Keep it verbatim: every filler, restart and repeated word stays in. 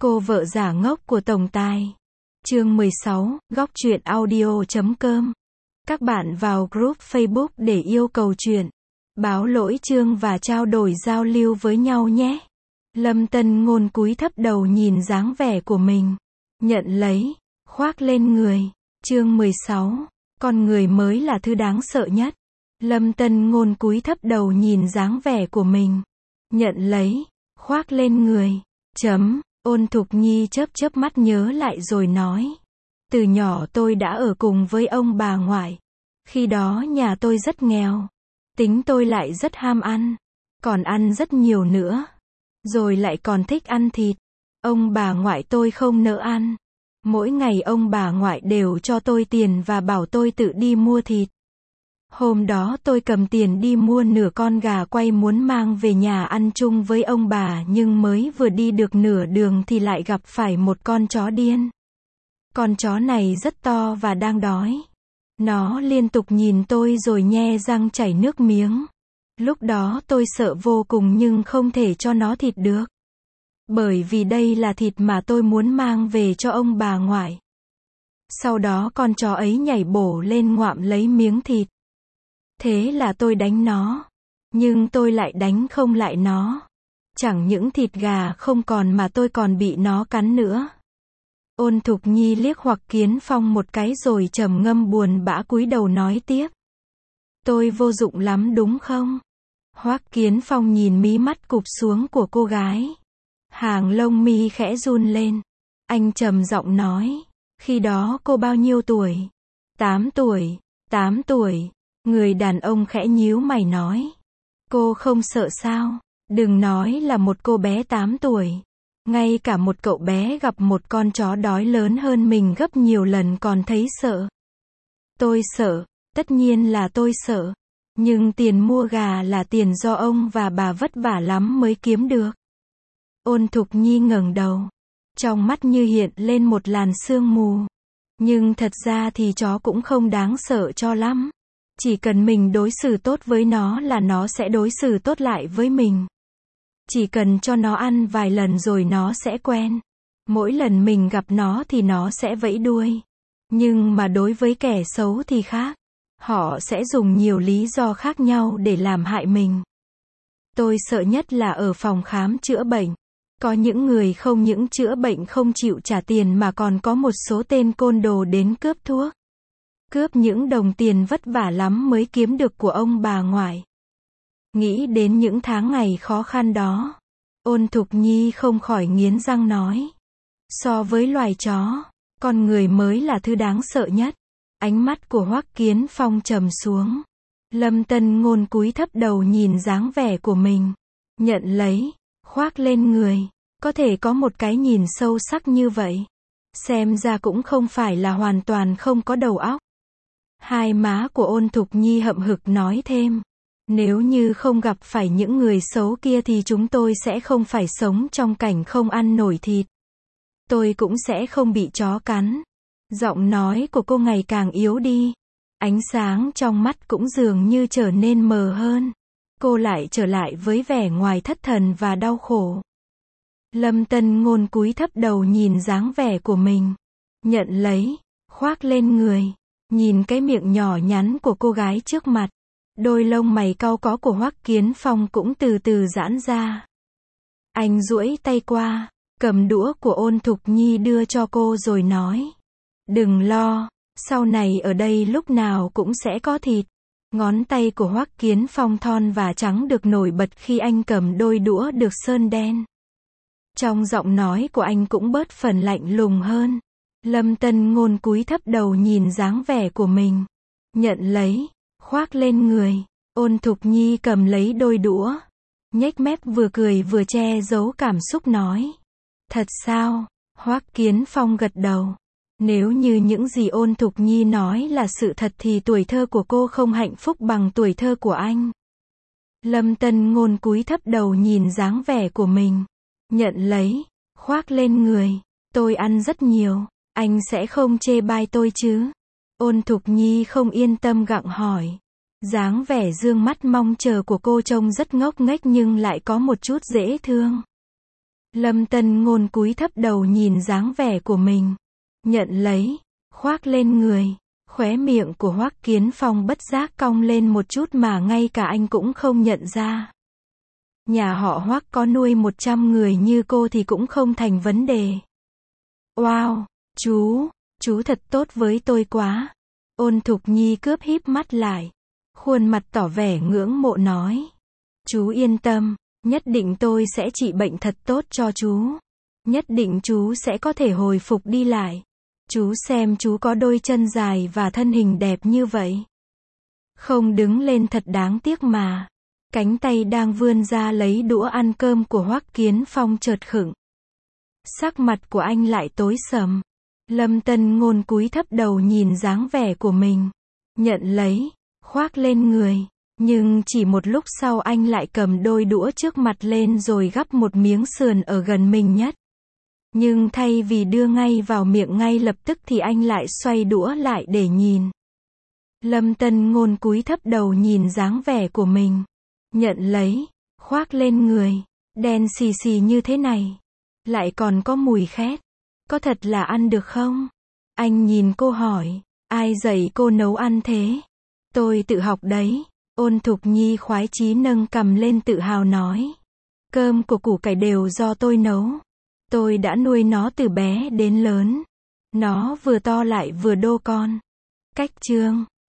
Cô vợ giả ngốc của tổng tài. Chương mười sáu, góc truyện audio chấm com. Các bạn vào group Facebook để yêu cầu chuyện, báo lỗi chương và trao đổi giao lưu với nhau nhé. Lâm Tân Ngôn cúi thấp đầu nhìn dáng vẻ của mình. Nhận lấy, khoác lên người. Chương mười sáu, con người mới là thứ đáng sợ nhất. Lâm Tân Ngôn cúi thấp đầu nhìn dáng vẻ của mình. Nhận lấy, khoác lên người. Chấm. Ôn Thục Nhi chớp chớp mắt nhớ lại rồi nói. Từ nhỏ tôi đã ở cùng với ông bà ngoại. Khi đó nhà tôi rất nghèo. Tính tôi lại rất ham ăn. Còn ăn rất nhiều nữa. Rồi lại còn thích ăn thịt. Ông bà ngoại tôi không nỡ ăn. Mỗi ngày ông bà ngoại đều cho tôi tiền và bảo tôi tự đi mua thịt. Hôm đó tôi cầm tiền đi mua nửa con gà quay muốn mang về nhà ăn chung với ông bà, nhưng mới vừa đi được nửa đường thì lại gặp phải một con chó điên. Con chó này rất to và đang đói. Nó liên tục nhìn tôi rồi nhe răng chảy nước miếng. Lúc đó tôi sợ vô cùng nhưng không thể cho nó thịt được. Bởi vì đây là thịt mà tôi muốn mang về cho ông bà ngoại. Sau đó con chó ấy nhảy bổ lên ngoạm lấy miếng thịt. Thế là tôi đánh nó. Nhưng tôi lại đánh không lại nó. Chẳng những thịt gà không còn mà tôi còn bị nó cắn nữa. Ôn Thục Nhi liếc Hoắc Kiến Phong một cái rồi trầm ngâm buồn bã cúi đầu nói tiếp. Tôi vô dụng lắm đúng không? Hoắc Kiến Phong nhìn mí mắt cụp xuống của cô gái. Hàng lông mi khẽ run lên. Anh trầm giọng nói. Khi đó cô bao nhiêu tuổi? Tám tuổi. Tám tuổi. Người đàn ông khẽ nhíu mày nói. Cô không sợ sao? Đừng nói là một cô bé tám tuổi. Ngay cả một cậu bé gặp một con chó đói lớn hơn mình gấp nhiều lần còn thấy sợ. Tôi sợ, tất nhiên là tôi sợ. Nhưng tiền mua gà là tiền do ông và bà vất vả lắm mới kiếm được. Ôn Thục Nhi ngẩng đầu. Trong mắt như hiện lên một làn sương mù. Nhưng thật ra thì chó cũng không đáng sợ cho lắm. Chỉ cần mình đối xử tốt với nó là nó sẽ đối xử tốt lại với mình. Chỉ cần cho nó ăn vài lần rồi nó sẽ quen. Mỗi lần mình gặp nó thì nó sẽ vẫy đuôi. Nhưng mà đối với kẻ xấu thì khác. Họ sẽ dùng nhiều lý do khác nhau để làm hại mình. Tôi sợ nhất là ở phòng khám chữa bệnh. Có những người không những chữa bệnh không chịu trả tiền mà còn có một số tên côn đồ đến cướp thuốc. Cướp những đồng tiền vất vả lắm mới kiếm được của ông bà ngoại. Nghĩ đến những tháng ngày khó khăn đó. Ôn Thục Nhi không khỏi nghiến răng nói. So với loài chó, con người mới là thứ đáng sợ nhất. Ánh mắt của Hoắc Kiến Phong trầm xuống. Lâm Tân Ngôn cúi thấp đầu nhìn dáng vẻ của mình. Nhận lấy, khoác lên người. Có thể có một cái nhìn sâu sắc như vậy. Xem ra cũng không phải là hoàn toàn không có đầu óc. Hai má của Ôn Thục Nhi hậm hực nói thêm. Nếu như không gặp phải những người xấu kia thì chúng tôi sẽ không phải sống trong cảnh không ăn nổi thịt. Tôi cũng sẽ không bị chó cắn. Giọng nói của cô ngày càng yếu đi. Ánh sáng trong mắt cũng dường như trở nên mờ hơn. Cô lại trở lại với vẻ ngoài thất thần và đau khổ. Lâm Tân Ngôn cúi thấp đầu nhìn dáng vẻ của mình. Nhận lấy, khoác lên người. Nhìn cái miệng nhỏ nhắn của cô gái trước mặt. Đôi lông mày cau có của Hoắc Kiến Phong cũng từ từ giãn ra. Anh duỗi tay qua, cầm đũa của Ôn Thục Nhi đưa cho cô rồi nói. Đừng lo, sau này ở đây lúc nào cũng sẽ có thịt. Ngón tay của Hoắc Kiến Phong thon và trắng được nổi bật khi anh cầm đôi đũa được sơn đen. Trong giọng nói của anh cũng bớt phần lạnh lùng hơn. Lâm Tân Ngôn cúi thấp đầu nhìn dáng vẻ của mình. Nhận lấy, khoác lên người. Ôn Thục Nhi cầm lấy đôi đũa. Nhếch mép vừa cười vừa che giấu cảm xúc nói. Thật sao? Hoắc Kiến Phong gật đầu. Nếu như những gì Ôn Thục Nhi nói là sự thật thì tuổi thơ của cô không hạnh phúc bằng tuổi thơ của anh. Lâm Tân Ngôn cúi thấp đầu nhìn dáng vẻ của mình. Nhận lấy, khoác lên người. Tôi ăn rất nhiều. Anh sẽ không chê bai tôi chứ? Ôn Thục Nhi không yên tâm gặng hỏi. Dáng vẻ dương mắt mong chờ của cô trông rất ngốc nghếch nhưng lại có một chút dễ thương. Lâm Tân Ngôn cúi thấp đầu nhìn dáng vẻ của mình. Nhận lấy, khoác lên người. Khóe miệng của Hoắc Kiến Phong bất giác cong lên một chút mà ngay cả anh cũng không nhận ra. Nhà họ Hoắc có nuôi một trăm người như cô thì cũng không thành vấn đề. Wow, chú, chú thật tốt với tôi quá. Ôn Thục Nhi cướp híp mắt lại. Khuôn mặt tỏ vẻ ngưỡng mộ nói. Chú yên tâm, nhất định tôi sẽ trị bệnh thật tốt cho chú. Nhất định chú sẽ có thể hồi phục đi lại. Chú xem chú có đôi chân dài và thân hình đẹp như vậy. Không đứng lên thật đáng tiếc mà. Cánh tay đang vươn ra lấy đũa ăn cơm của Hoắc Kiến Phong chợt khựng. Sắc mặt của anh lại tối sầm. Lâm Tân Ngôn cúi thấp đầu nhìn dáng vẻ của mình. Nhận lấy, khoác lên người. Nhưng chỉ một lúc sau anh lại cầm đôi đũa trước mặt lên rồi gắp một miếng sườn ở gần mình nhất. Nhưng thay vì đưa ngay vào miệng ngay lập tức thì anh lại xoay đũa lại để nhìn. Lâm Tân Ngôn cúi thấp đầu nhìn dáng vẻ của mình. Nhận lấy, khoác lên người. Đen xì xì như thế này. Lại còn có mùi khét. Có thật là ăn được không? Anh nhìn cô hỏi. Ai dạy cô nấu ăn thế? Tôi tự học đấy. Ôn Thục Nhi khoái chí nâng cằm lên tự hào nói. Cơm của củ cải đều do tôi nấu. Tôi đã nuôi nó từ bé đến lớn. Nó vừa to lại vừa đô con. Cách chương